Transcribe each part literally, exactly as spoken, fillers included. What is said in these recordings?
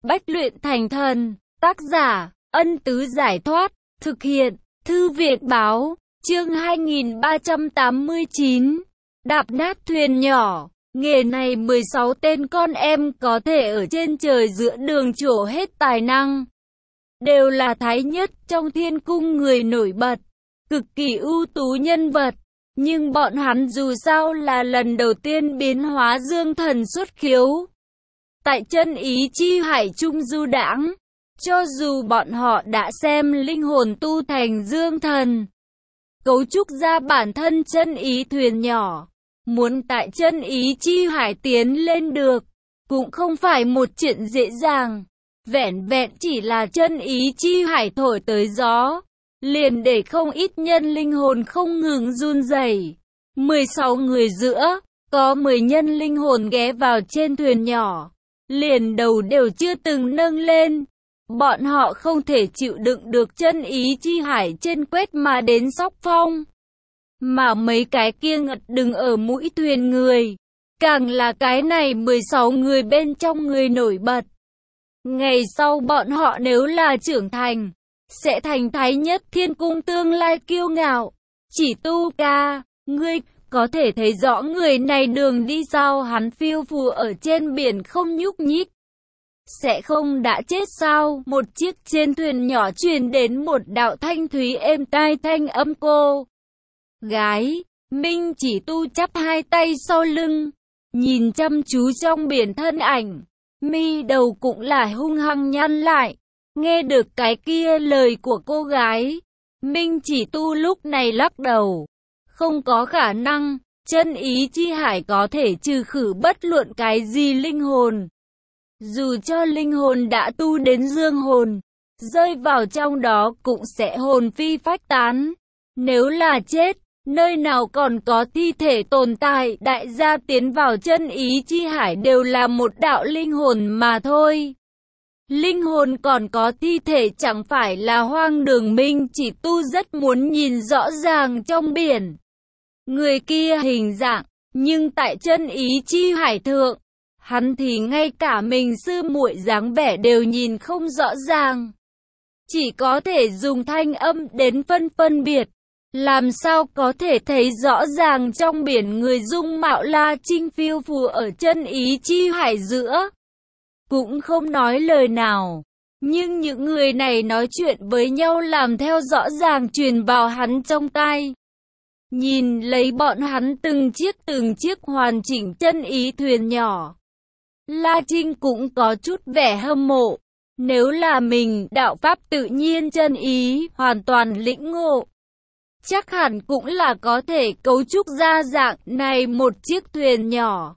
Bách luyện thành thần. Tác giả, Ân Tứ Giải Thoát. Thực hiện, Thư Việt Báo. Chương hai nghìn ba trăm tám mươi chín. Đạp nát thuyền nhỏ. Nghề này mười sáu tên con em có thể ở trên trời giữa đường trổ hết tài năng. Đều là thái nhất trong thiên cung người nổi bật. Cực kỳ ưu tú nhân vật. Nhưng bọn hắn dù sao là lần đầu tiên biến hóa dương thần xuất khiếu. Tại chân ý chi hải trung du đãng. Cho dù bọn họ đã xem linh hồn tu thành dương thần, cấu trúc ra bản thân chân ý thuyền nhỏ, muốn tại chân ý chi hải tiến lên được, cũng không phải một chuyện dễ dàng. Vẻn vẹn chỉ là chân ý chi hải thổi tới gió, liền để không ít nhân linh hồn không ngừng run rẩy. mười sáu người giữa, có mười nhân linh hồn ghé vào trên thuyền nhỏ, liền đầu đều chưa từng nâng lên. Bọn họ không thể chịu đựng được chân ý chi hải trên quét mà đến sóc phong. Mà mấy cái kia ngật đừng ở mũi thuyền người. Càng là cái này mười sáu người bên trong người nổi bật. Ngày sau bọn họ nếu là trưởng thành, sẽ thành thái nhất thiên cung tương lai kiêu ngạo. Chỉ tu ca, ngươi có thể thấy rõ người này đường đi sao hắn phiêu phù ở trên biển không nhúc nhích. Sẽ không đã chết sao? Một chiếc trên thuyền nhỏ truyền đến một đạo thanh thúy êm tai thanh âm cô gái. Minh Chỉ Tu chắp hai tay sau lưng, nhìn chăm chú trong biển thân ảnh, mi đầu cũng là hung hăng nhăn lại. Nghe được cái kia lời của cô gái, Minh Chỉ Tu lúc này lắc đầu. Không có khả năng, chân ý chi hải có thể trừ khử bất luận cái gì linh hồn. Dù cho linh hồn đã tu đến dương hồn, rơi vào trong đó cũng sẽ hồn phi phách tán. Nếu là chết, nơi nào còn có thi thể tồn tại, đại gia tiến vào chân ý chi hải đều là một đạo linh hồn mà thôi. Linh hồn còn có thi thể chẳng phải là hoang đường. Minh Chỉ Tu rất muốn nhìn rõ ràng trong biển người kia hình dạng, nhưng tại chân ý chi hải thượng, hắn thì ngay cả mình sư muội dáng vẻ đều nhìn không rõ ràng. Chỉ có thể dùng thanh âm đến phân phân biệt. Làm sao có thể thấy rõ ràng trong biển người dung mạo La Trinh phiêu phù ở chân ý chi hải giữa. Cũng không nói lời nào. Nhưng những người này nói chuyện với nhau làm theo rõ ràng truyền vào hắn trong tai. Nhìn lấy bọn hắn từng chiếc từng chiếc hoàn chỉnh chân ý thuyền nhỏ, La Trinh cũng có chút vẻ hâm mộ. Nếu là mình, đạo pháp tự nhiên chân ý, hoàn toàn lĩnh ngộ, chắc hẳn cũng là có thể cấu trúc ra dạng này một chiếc thuyền nhỏ.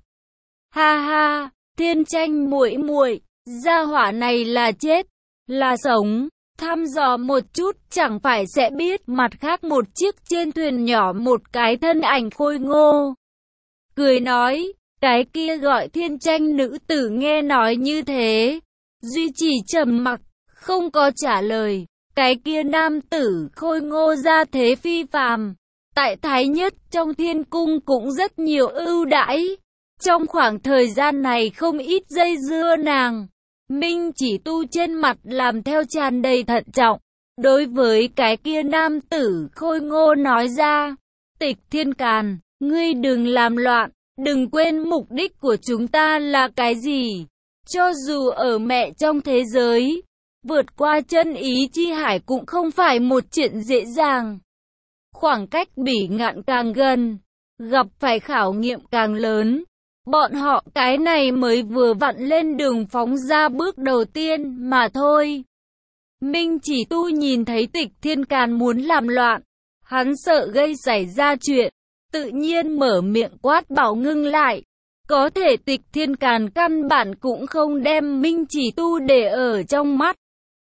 Ha ha, Thiên Tranh muội muội, gia hỏa này là chết, là sống, thăm dò một chút chẳng phải sẽ biết. Mặt khác một chiếc trên thuyền nhỏ một cái thân ảnh khôi ngô cười nói. Cái kia gọi Thiên Tranh nữ tử nghe nói như thế, duy trì trầm mặc, không có trả lời. Cái kia nam tử khôi ngô ra thế phi phàm, tại thái nhất trong thiên cung cũng rất nhiều ưu đãi. Trong khoảng thời gian này không ít dây dưa nàng. Minh Chỉ Tu trên mặt làm theo tràn đầy thận trọng. Đối với cái kia nam tử khôi ngô nói ra, Tịch Thiên Càn, ngươi đừng làm loạn. Đừng quên mục đích của chúng ta là cái gì. Cho dù ở mẹ trong thế giới, vượt qua chân ý chi hải cũng không phải một chuyện dễ dàng. Khoảng cách bỉ ngạn càng gần, gặp phải khảo nghiệm càng lớn. Bọn họ cái này mới vừa vặn lên đường phóng ra bước đầu tiên mà thôi. Minh Chỉ Tu nhìn thấy Tịch Thiên Càn muốn làm loạn, hắn sợ gây xảy ra chuyện, tự nhiên mở miệng quát bảo ngưng lại. Có thể Tịch Thiên Càn căn bản cũng không đem Minh Chỉ Tu để ở trong mắt.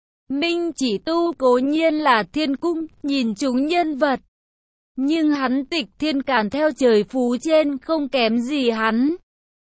Minh Chỉ Tu cố nhiên là thiên cung, nhìn chúng nhân vật. Nhưng hắn Tịch Thiên Càn theo trời phú trên không kém gì hắn.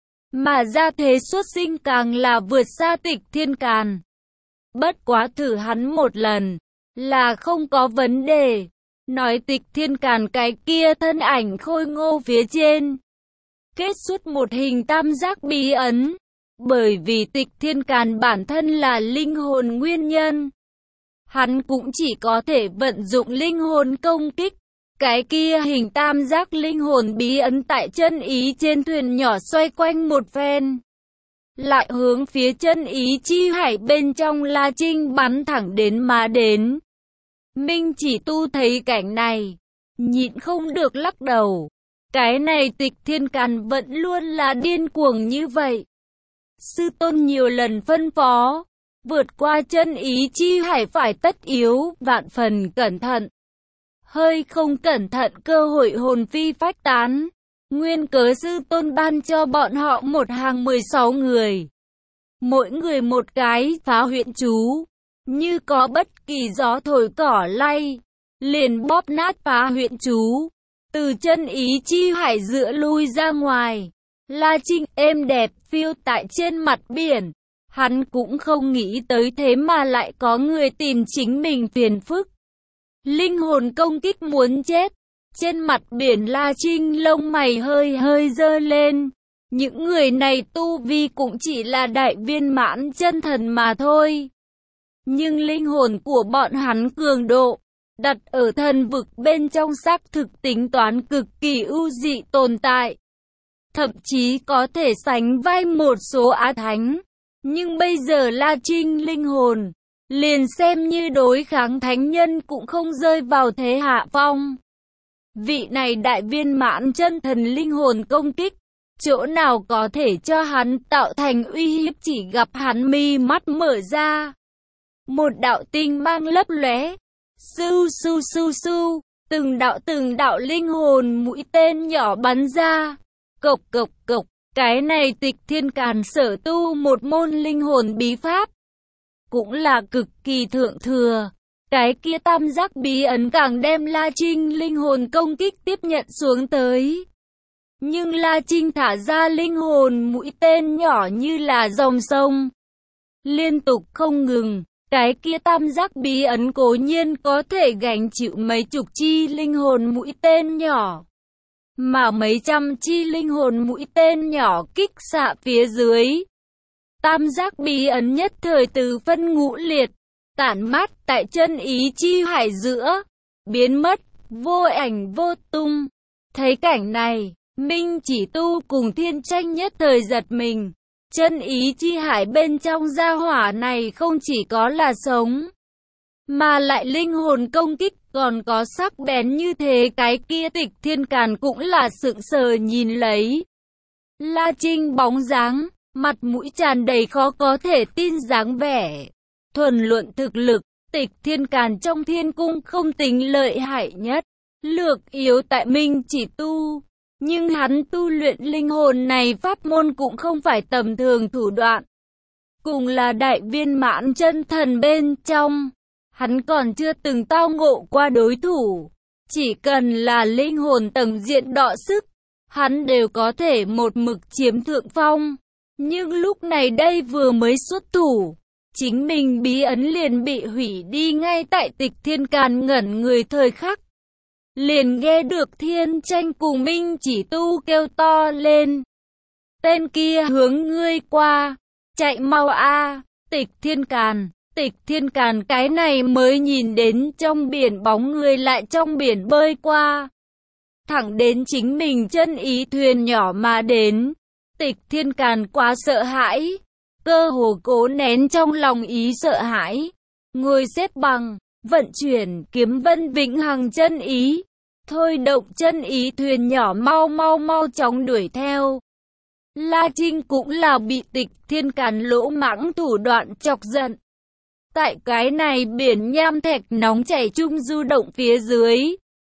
Mà ra thế xuất sinh càng là vượt xa Tịch Thiên Càn. Bất quá thử hắn một lần, là không có vấn đề. Nói Tịch Thiên Càn cái kia thân ảnh khôi ngô phía trên, kết xuất một hình tam giác bí ấn. Bởi vì Tịch Thiên Càn bản thân là linh hồn nguyên nhân, hắn cũng chỉ có thể vận dụng linh hồn công kích. Cái kia hình tam giác linh hồn bí ấn tại chân ý trên thuyền nhỏ xoay quanh một phen, lại hướng phía chân ý chi hải bên trong La Trinh bắn thẳng đến mà đến. Minh Chỉ Tu thấy cảnh này, nhịn không được lắc đầu. Cái này Tịch Thiên Càn vẫn luôn là điên cuồng như vậy. Sư tôn nhiều lần phân phó, vượt qua chân ý chi hải phải tất yếu, vạn phần cẩn thận. Hơi không cẩn thận cơ hội hồn phi phách tán. Nguyên cớ sư tôn ban cho bọn họ một hàng mười sáu người. Mỗi người một cái phá huyễn chú. Như có bất kỳ gió thổi cỏ lay, liền bóp nát phá huyễn chú. Từ chân ý chi hải giữa lui ra ngoài. La Trinh êm đẹp phiêu tại trên mặt biển. Hắn cũng không nghĩ tới thế mà lại có người tìm chính mình phiền phức. Linh hồn công kích muốn chết. Trên mặt biển La Trinh lông mày hơi hơi dơ lên. Những người này tu vi cũng chỉ là đại viên mãn chân thần mà thôi. Nhưng linh hồn của bọn hắn cường độ, đặt ở thần vực bên trong xác thực tính toán cực kỳ ưu dị tồn tại. Thậm chí có thể sánh vai một số á thánh. Nhưng bây giờ La Trinh linh hồn, liền xem như đối kháng thánh nhân cũng không rơi vào thế hạ phong. Vị này đại viên mãn chân thần linh hồn công kích, chỗ nào có thể cho hắn tạo thành uy hiếp, chỉ gặp hắn mi mắt mở ra. Một đạo tinh mang lấp lóe, su su su su, từng đạo từng đạo linh hồn mũi tên nhỏ bắn ra. Cộc cộc cộc, cái này Tịch Thiên Càn sở tu một môn linh hồn bí pháp, cũng là cực kỳ thượng thừa. Cái kia tam giác bí ấn càng đem La Trinh linh hồn công kích tiếp nhận xuống tới. Nhưng La Trinh thả ra linh hồn mũi tên nhỏ như là dòng sông, liên tục không ngừng. Cái kia tam giác bí ấn cố nhiên có thể gánh chịu mấy chục chi linh hồn mũi tên nhỏ, mà mấy trăm chi linh hồn mũi tên nhỏ kích xạ phía dưới, tam giác bí ấn nhất thời từ phân ngũ liệt, tản mát tại chân ý chi hải giữa, biến mất, vô ảnh vô tung. Thấy cảnh này, Minh Chỉ Tu cùng Thiên Tranh nhất thời giật mình. Chân ý chi hải bên trong gia hỏa này không chỉ có là sống, mà lại linh hồn công kích còn có sắc bén như thế. Cái kia Tịch Thiên Càn cũng là sững sờ nhìn lấy La Trinh bóng dáng, mặt mũi tràn đầy khó có thể tin dáng vẻ. Thuần luận thực lực, Tịch Thiên Càn trong thiên cung không tính lợi hại nhất, lược yếu tại Minh Chỉ Tu. Nhưng hắn tu luyện linh hồn này pháp môn cũng không phải tầm thường thủ đoạn. Cùng là đại viên mãn chân thần bên trong, hắn còn chưa từng tao ngộ qua đối thủ. Chỉ cần là linh hồn tầng diện đọ sức, hắn đều có thể một mực chiếm thượng phong. Nhưng lúc này đây vừa mới xuất thủ, chính mình bí ấn liền bị hủy đi ngay tại Tịch Thiên Càn ngẩn người thời khắc. Liền nghe được Thiên Tranh cùng Minh Chỉ Tu kêu to lên. Tên kia hướng ngươi qua, chạy mau a. Tịch Thiên Càn, Tịch Thiên Càn cái này mới nhìn đến trong biển bóng người lại trong biển bơi qua. Thẳng đến chính mình chân ý thuyền nhỏ mà đến. Tịch Thiên Càn quá sợ hãi, cơ hồ cố nén trong lòng ý sợ hãi. Ngồi xếp bằng, vận chuyển kiếm vân vĩnh hằng chân ý. Thôi động chân ý thuyền nhỏ mau mau mau chóng đuổi theo. La Trinh cũng là bị Tịch Thiên Càn lỗ mãng thủ đoạn chọc giận. Tại cái này biển nham thạch nóng chảy chung du động phía dưới,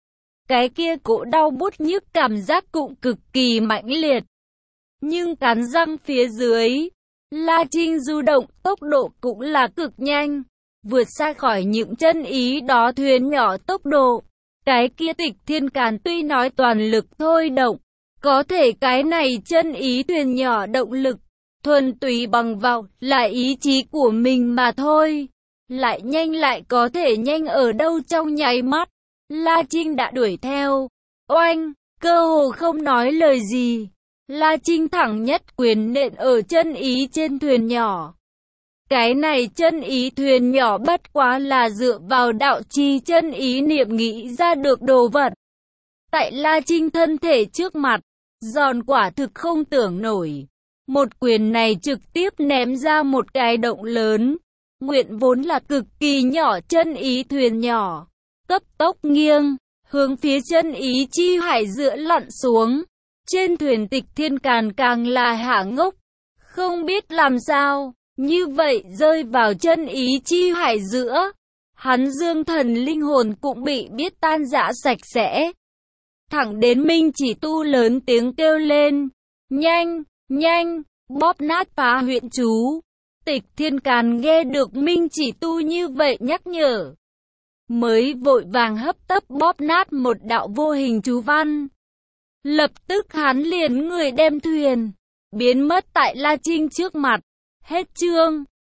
cái kia cỗ đau bút nhức cảm giác cũng cực kỳ mãnh liệt. Nhưng cắn răng phía dưới, La Trinh du động tốc độ cũng là cực nhanh, vượt xa khỏi những chân ý đó thuyền nhỏ tốc độ. Cái kia Tịch Thiên Càn tuy nói toàn lực thôi động, có thể cái này chân ý thuyền nhỏ động lực, thuần túy bằng vào là ý chí của mình mà thôi. Lại nhanh lại có thể nhanh ở đâu trong nháy mắt. La Trinh đã đuổi theo. Oanh, cơ hồ không nói lời gì. La Trinh thẳng nhất quyền nện ở chân ý trên thuyền nhỏ. Cái này chân ý thuyền nhỏ bất quá là dựa vào đạo chi chân ý niệm nghĩ ra được đồ vật. Tại La Trinh thân thể trước mặt, giòn quả thực không tưởng nổi. Một quyền này trực tiếp ném ra một cái động lớn. Nguyện vốn là cực kỳ nhỏ chân ý thuyền nhỏ, cấp tốc nghiêng, hướng phía chân ý chi hải giữa lặn xuống. Trên thuyền Tịch Thiên Càn càng là hả ngốc, không biết làm sao, như vậy rơi vào chân ý chi hải giữa. Hắn dương thần linh hồn cũng bị biết tan rã sạch sẽ. Thẳng đến Minh Chỉ Tu lớn tiếng kêu lên, nhanh, nhanh, bóp nát phá huyện chú. Tịch Thiên Càn nghe được Minh Chỉ Tu như vậy nhắc nhở, mới vội vàng hấp tấp bóp nát một đạo vô hình chú văn. Lập tức hắn liền người đem thuyền, biến mất tại La Trinh trước mặt. Hết chương.